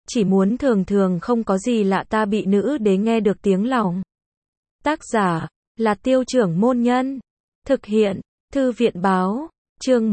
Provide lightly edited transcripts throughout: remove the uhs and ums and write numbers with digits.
chỉ muốn thường thường không có gì lạ ta bị nữ đế nghe được tiếng lòng. Tác giả là Tiêu Trưởng Môn Nhân. Thực hiện Thư viện Báo. Chương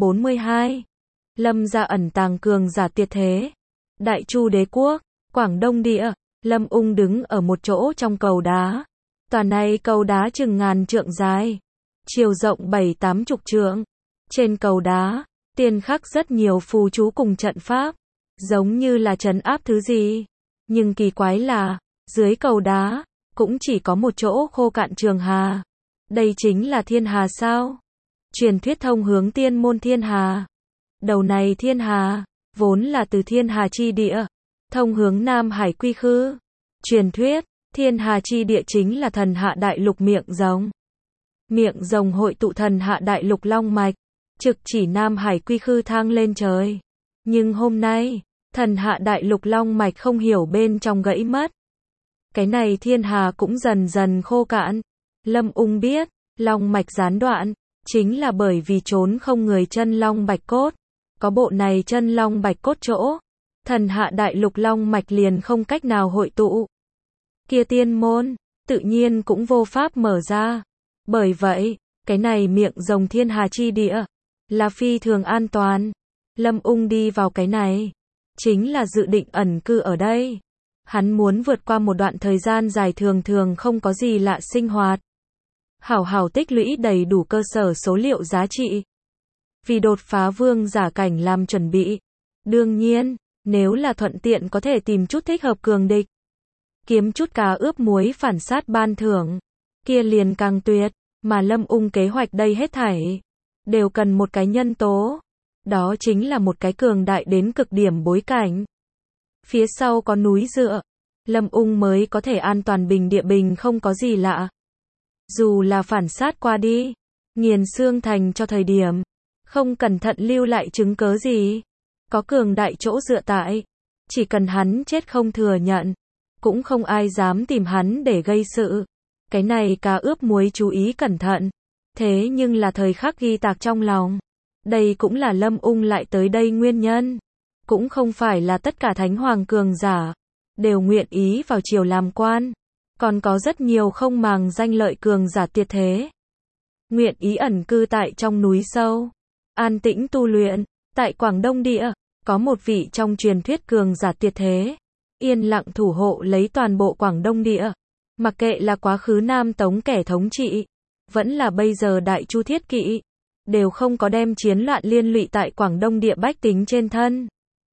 142. Lâm gia ẩn tàng cường giả tuyệt thế. Đại Chu đế quốc, Quảng Đông địa. Lâm Ung đứng ở một chỗ trong cầu đá. Tòa này cầu đá chừng ngàn trượng dài, chiều rộng 7-80 trượng. Trên cầu đá, tiên khắc rất nhiều phù chú cùng trận pháp, giống như là trấn áp thứ gì. Nhưng kỳ quái là, dưới cầu đá, cũng chỉ có một chỗ khô cạn trường hà. Đây chính là thiên hà sao? Truyền thuyết thông hướng tiên môn thiên hà. Đầu này thiên hà, vốn là từ thiên hà chi địa, thông hướng Nam Hải quy khư. Truyền thuyết, thiên hà chi địa chính là thần hạ đại lục miệng rồng. Miệng rồng hội tụ thần hạ đại lục long mạch, trực chỉ Nam Hải quy khư thang lên trời. Nhưng hôm nay, thần hạ đại lục long mạch không hiểu bên trong gãy mất. Cái này thiên hà cũng dần dần khô cạn. Lâm Ung biết, long mạch gián đoạn, chính là bởi vì trốn không người chân long bạch cốt. Có bộ này chân long bạch cốt chỗ, thần hạ đại lục long mạch liền không cách nào hội tụ. Kia tiên môn, tự nhiên cũng vô pháp mở ra. Bởi vậy, cái này miệng rồng thiên hà chi địa, là phi thường an toàn. Lâm Ung đi vào cái này, chính là dự định ẩn cư ở đây. Hắn muốn vượt qua một đoạn thời gian dài thường thường không có gì lạ sinh hoạt. Hảo hảo tích lũy đầy đủ cơ sở số liệu giá trị. Vì đột phá vương giả cảnh làm chuẩn bị. Đương nhiên, nếu là thuận tiện có thể tìm chút thích hợp cường địch. Kiếm chút cá ướp muối phản sát ban thưởng. Kia liền càng tuyệt, mà Lâm Ung kế hoạch đây hết thảy. Đều cần một cái nhân tố. Đó chính là một cái cường đại đến cực điểm bối cảnh. Phía sau có núi dựa. Lâm Ung mới có thể an toàn bình địa bình không có gì lạ. Dù là phản sát qua đi, nghiền xương thành cho thời điểm, không cẩn thận lưu lại chứng cớ gì. Có cường đại chỗ dựa tại, chỉ cần hắn chết không thừa nhận, cũng không ai dám tìm hắn để gây sự. Cái này cá ướp muối chú ý cẩn thận, thế nhưng là thời khắc ghi tạc trong lòng. Đây cũng là Lâm Ung lại tới đây nguyên nhân. Cũng không phải là tất cả thánh hoàng cường giả đều nguyện ý vào triều làm quan. Còn có rất nhiều không màng danh lợi cường giả tuyệt thế, nguyện ý ẩn cư tại trong núi sâu, an tĩnh tu luyện. Tại Quảng Đông địa, có một vị trong truyền thuyết cường giả tuyệt thế, yên lặng thủ hộ lấy toàn bộ Quảng Đông địa. Mặc kệ là quá khứ Nam Tống kẻ thống trị, vẫn là bây giờ Đại Chu thiết kỵ, đều không có đem chiến loạn liên lụy tại Quảng Đông địa bách tính trên thân.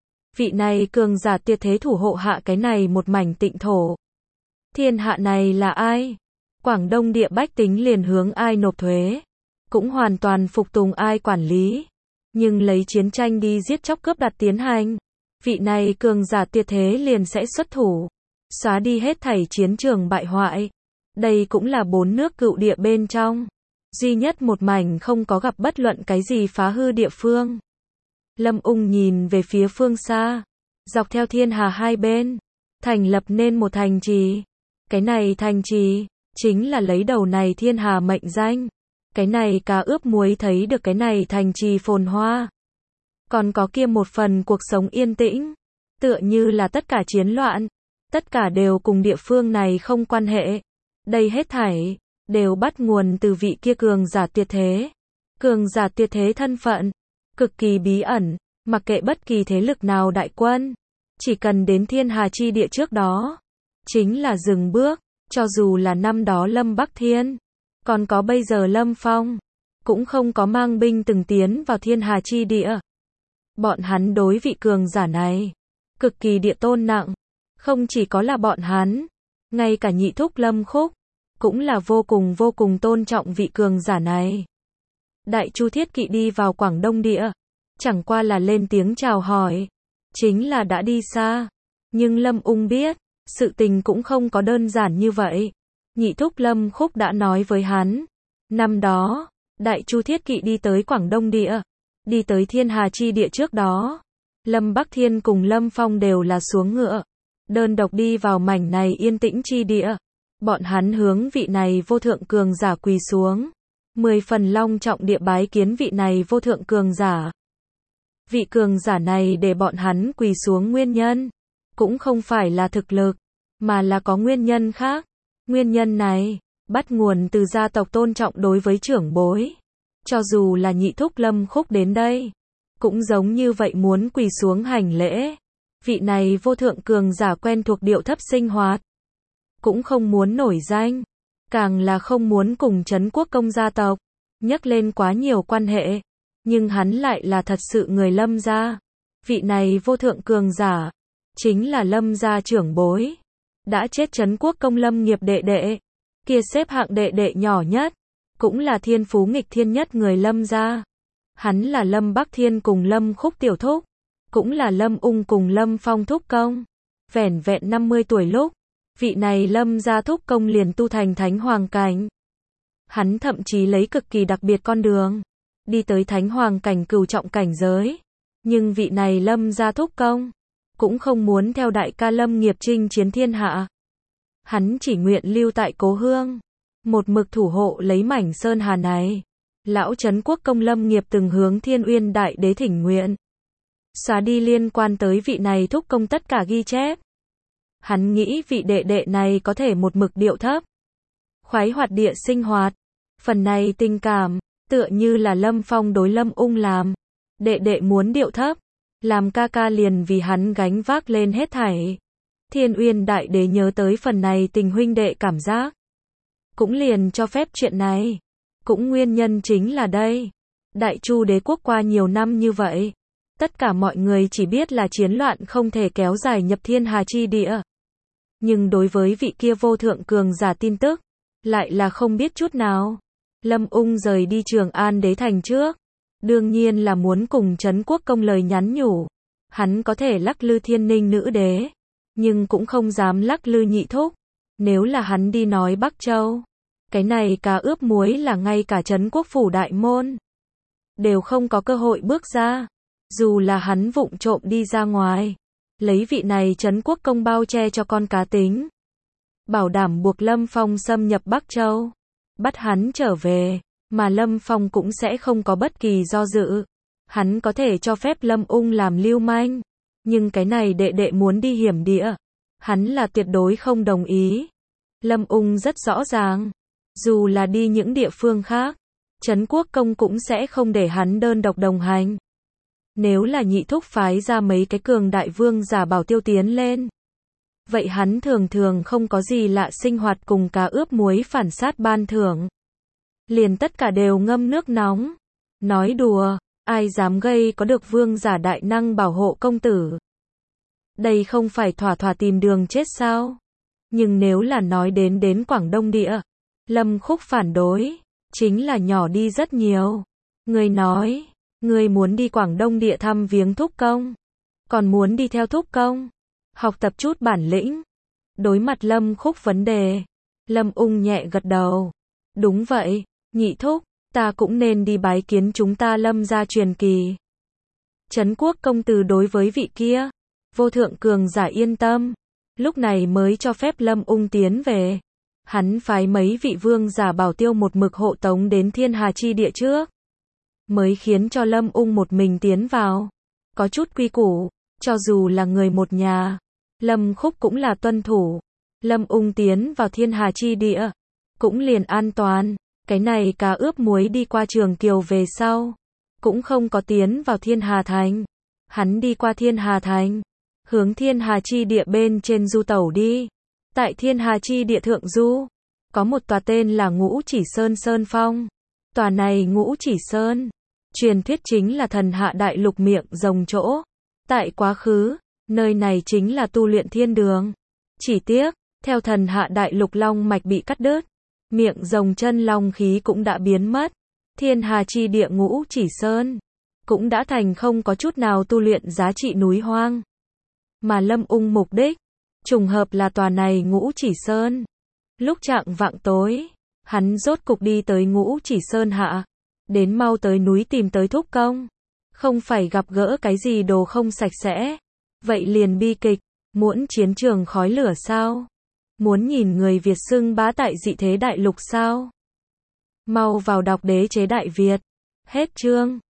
Vị này cường giả tuyệt thế thủ hộ hạ cái này một mảnh tịnh thổ. Thiên hạ này là ai? Quảng Đông địa bách tính liền hướng ai nộp thuế, cũng hoàn toàn phục tùng ai quản lý. Nhưng lấy chiến tranh đi giết chóc cướp đoạt tiến hành, vị này cường giả tuyệt thế liền sẽ xuất thủ, xóa đi hết thảy chiến trường bại hoại. Đây cũng là 4 nước cựu địa bên trong duy nhất một mảnh không có gặp bất luận cái gì phá hư địa phương. Lâm Ung nhìn về phía phương xa, dọc theo thiên hà hai bên, thành lập nên một thành trì. Cái này thành trì, chính là lấy đầu này thiên hà mệnh danh. Cái này cá ướp muối thấy được cái này thành trì phồn hoa. Còn có kia một phần cuộc sống yên tĩnh. Tựa như là tất cả chiến loạn, tất cả đều cùng địa phương này không quan hệ. Đây hết thảy, đều bắt nguồn từ vị kia cường giả tuyệt thế. Cường giả tuyệt thế thân phận, cực kỳ bí ẩn, mặc kệ bất kỳ thế lực nào đại quân. Chỉ cần đến thiên hà chi địa trước đó, chính là dừng bước. Cho dù là năm đó Lâm Bắc Thiên, còn có bây giờ Lâm Phong, cũng không có mang binh từng tiến vào thiên hà chi địa. Bọn hắn đối vị cường giả này, cực kỳ địa tôn nặng. Không chỉ có là bọn hắn, ngay cả nhị thúc Lâm Khúc, cũng là vô cùng tôn trọng vị cường giả này. Đại Chu thiết kỵ đi vào Quảng Đông địa, chẳng qua là lên tiếng chào hỏi, chính là đã đi xa. Nhưng Lâm Ung biết, sự tình cũng không có đơn giản như vậy. Nhị thúc Lâm Khúc đã nói với hắn, năm đó, Đại Chu thiết kỵ đi tới Quảng Đông địa, đi tới thiên hà chi địa trước đó, Lâm Bắc Thiên cùng Lâm Phong đều là xuống ngựa, đơn độc đi vào mảnh này yên tĩnh chi địa. Bọn hắn hướng vị này vô thượng cường giả quỳ xuống, 10 phần long trọng địa bái kiến vị này vô thượng cường giả. Vị cường giả này để bọn hắn quỳ xuống nguyên nhân, cũng không phải là thực lực, mà là có nguyên nhân khác. Nguyên nhân này, bắt nguồn từ gia tộc tôn trọng đối với trưởng bối. Cho dù là nhị thúc Lâm Khúc đến đây, cũng giống như vậy muốn quỳ xuống hành lễ. Vị này vô thượng cường giả quen thuộc điệu thấp sinh hoạt, cũng không muốn nổi danh, càng là không muốn cùng Trấn Quốc công gia tộc nhắc lên quá nhiều quan hệ, nhưng hắn lại là thật sự người Lâm gia. Vị này vô thượng cường giả, chính là Lâm gia trưởng bối, đã chết Trấn Quốc công Lâm Nghiệp đệ đệ, kia xếp hạng đệ đệ nhỏ nhất, cũng là thiên phú nghịch thiên nhất người Lâm gia. Hắn là Lâm Bắc Thiên cùng Lâm Khúc tiểu thúc, cũng là Lâm Ung cùng Lâm Phong thúc công. Vẻn vẹn 50 tuổi lúc, vị này Lâm gia thúc công liền tu thành thánh hoàng cảnh. Hắn thậm chí lấy cực kỳ đặc biệt con đường, đi tới thánh hoàng cảnh cửu trọng cảnh giới. Nhưng vị này Lâm gia thúc công, cũng không muốn theo đại ca Lâm Nghiệp chinh chiến thiên hạ. Hắn chỉ nguyện lưu tại cố hương, một mực thủ hộ lấy mảnh sơn hà này. Lão Trấn Quốc công Lâm Nghiệp từng hướng Thiên Uyên Đại Đế thỉnh nguyện, xóa đi liên quan tới vị này thúc công tất cả ghi chép. Hắn nghĩ vị đệ đệ này có thể một mực điệu thấp, khoái hoạt địa sinh hoạt. Phần này tình cảm, tựa như là Lâm Phong đối Lâm Ung làm. Đệ đệ muốn điệu thấp, làm ca ca liền vì hắn gánh vác lên hết thảy. Thiên Uyên Đại Đế nhớ tới phần này tình huynh đệ cảm giác, cũng liền cho phép chuyện này. Cũng nguyên nhân chính là đây. Đại Chu đế quốc qua nhiều năm như vậy, tất cả mọi người chỉ biết là chiến loạn không thể kéo dài nhập thiên hà chi địa. Nhưng đối với vị kia vô thượng cường giả tin tức, lại là không biết chút nào. Lâm Ung rời đi Trường An đế thành trước, đương nhiên là muốn cùng Trấn Quốc công lời nhắn nhủ. Hắn có thể lắc lư Thiên Ninh nữ đế, nhưng cũng không dám lắc lư nhị thúc. Nếu là hắn đi nói Bắc Châu, cái này cá ướp muối là ngay cả Trấn Quốc phủ đại môn đều không có cơ hội bước ra. Dù là hắn vụng trộm đi ra ngoài, lấy vị này Trấn Quốc công bao che cho con cá tính, bảo đảm buộc Lâm Phong xâm nhập Bắc Châu, bắt hắn trở về, mà Lâm Phong cũng sẽ không có bất kỳ do dự. Hắn có thể cho phép Lâm Ung làm lưu manh, nhưng cái này đệ đệ muốn đi hiểm địa, hắn là tuyệt đối không đồng ý. Lâm Ung rất rõ ràng, dù là đi những địa phương khác, Trấn Quốc công cũng sẽ không để hắn đơn độc đồng hành. Nếu là nhị thúc phái ra mấy cái cường đại vương giả bảo tiêu tiến lên, vậy hắn thường thường không có gì lạ sinh hoạt cùng cá ướp muối phản sát ban thưởng. Liền tất cả đều ngâm nước nóng. Nói đùa, ai dám gây có được vương giả đại năng bảo hộ công tử. Đây không phải thỏa thỏa tìm đường chết sao? Nhưng nếu là nói đến Quảng Đông địa, Lâm Khúc phản đối, chính là nhỏ đi rất nhiều. Người nói, người muốn đi Quảng Đông địa thăm viếng thúc công, còn muốn đi theo thúc công, học tập chút bản lĩnh. Đối mặt Lâm Khúc vấn đề, Lâm Ung nhẹ gật đầu. Đúng vậy, nhị thúc, ta cũng nên đi bái kiến chúng ta Lâm gia truyền kỳ. Trấn Quốc công từ đối với vị kia, vô thượng cường giả yên tâm, lúc này mới cho phép Lâm Ung tiến về. Hắn phái mấy vị vương giả bảo tiêu một mực hộ tống đến thiên hà chi địa trước, mới khiến cho Lâm Ung một mình tiến vào. Có chút quy củ, cho dù là người một nhà, Lâm Khúc cũng là tuân thủ. Lâm Ung tiến vào thiên hà chi địa, cũng liền an toàn. Cái này cá ướp muối đi qua Trường Kiều về sau, cũng không có tiến vào thiên hà thành. Hắn đi qua thiên hà thành, hướng thiên hà chi địa bên trên du tẩu đi. Tại thiên hà chi địa thượng du, có một tòa tên là Ngũ Chỉ Sơn Sơn Phong. Tòa này Ngũ Chỉ Sơn, truyền thuyết chính là thần hạ đại lục miệng rồng chỗ. Tại quá khứ, nơi này chính là tu luyện thiên đường. Chỉ tiếc, theo thần hạ đại lục long mạch bị cắt đứt, miệng rồng chân long khí cũng đã biến mất. Thiên hà chi địa Ngũ Chỉ Sơn, cũng đã thành không có chút nào tu luyện giá trị núi hoang. Mà Lâm Ung mục đích, trùng hợp là tòa này Ngũ Chỉ Sơn. Lúc chạng vạng tối, hắn rốt cục đi tới Ngũ Chỉ Sơn hạ, đến mau tới núi tìm tới thúc công. Không phải gặp gỡ cái gì đồ không sạch sẽ, vậy liền bi kịch, muốn chiến trường khói lửa sao? Muốn nhìn người Việt xưng bá tại dị thế đại lục sao? Mau vào đọc Đế chế Đại Việt. Hết chương.